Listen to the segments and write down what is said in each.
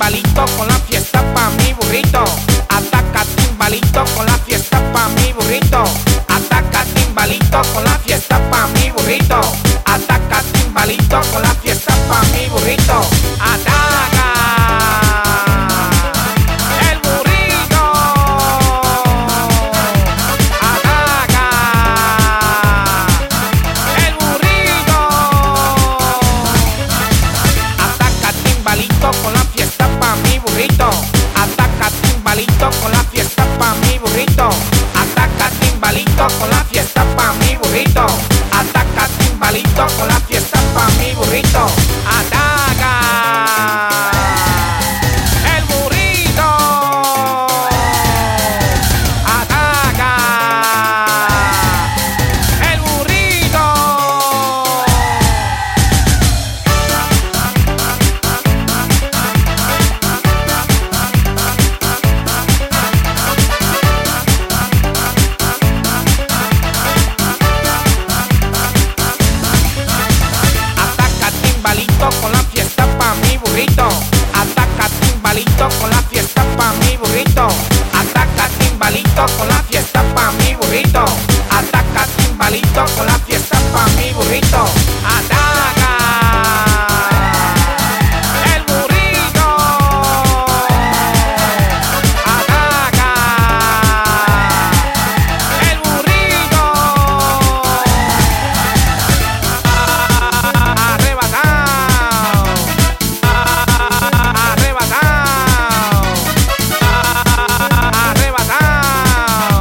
timbalito con la fiesta pa' mi burrito. Ataca timbalito con la fiesta pa' mi burrito. Ataca timbalito con la fiesta pa' mi burrito. Ataca timbalito con la fiesta pa' mi burrito. Ataca el burrito. Ataca el burrito. Ataca timbalito con la fiesta pa' mi burrito. Ataca timbalito con la fiesta pa' mi burrito. Ataca timbalito con la fiesta pa' mi burrito. Ataca timbalito con la fiesta pa' mi burrito. Ataca el burrito. Ataca el burrito. Ataca timbalito con la fiesta pa' mi burrito. Ataca timbalito con la fiesta pa' mi burrito. Ataca timbalito con la fiesta pa' mi burrito. Ataca timbalito con la fiesta pa' mi burrito. Ataca el burrito. Ataca el burrito. Arrebatao, arrebatao, arrebatao,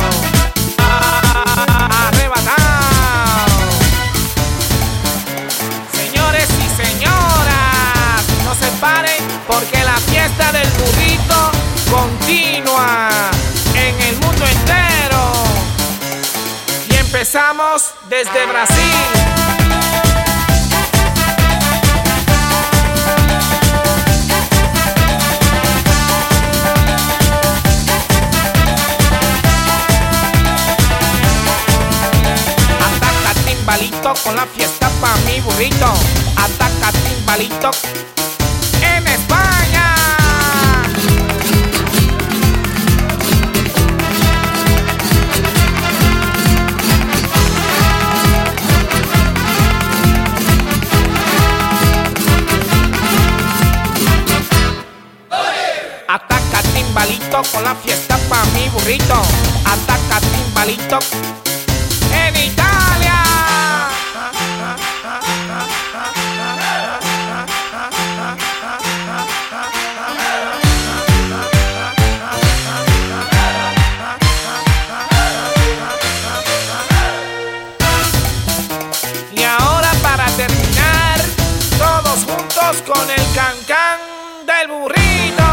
arrebatao. Señores y señoras, no se paren porque la fiesta del burrito continúa en el mundo entero. Y empezamos desde Brasil. Ataca timbalito con la fiesta pa' mi burrito. Ataca timbalito en España. Ataca timbalito con la fiesta pa' mi burrito. Ataca timbalito en Italia. Y ahora para terminar, todos juntos con el cancán del burrito.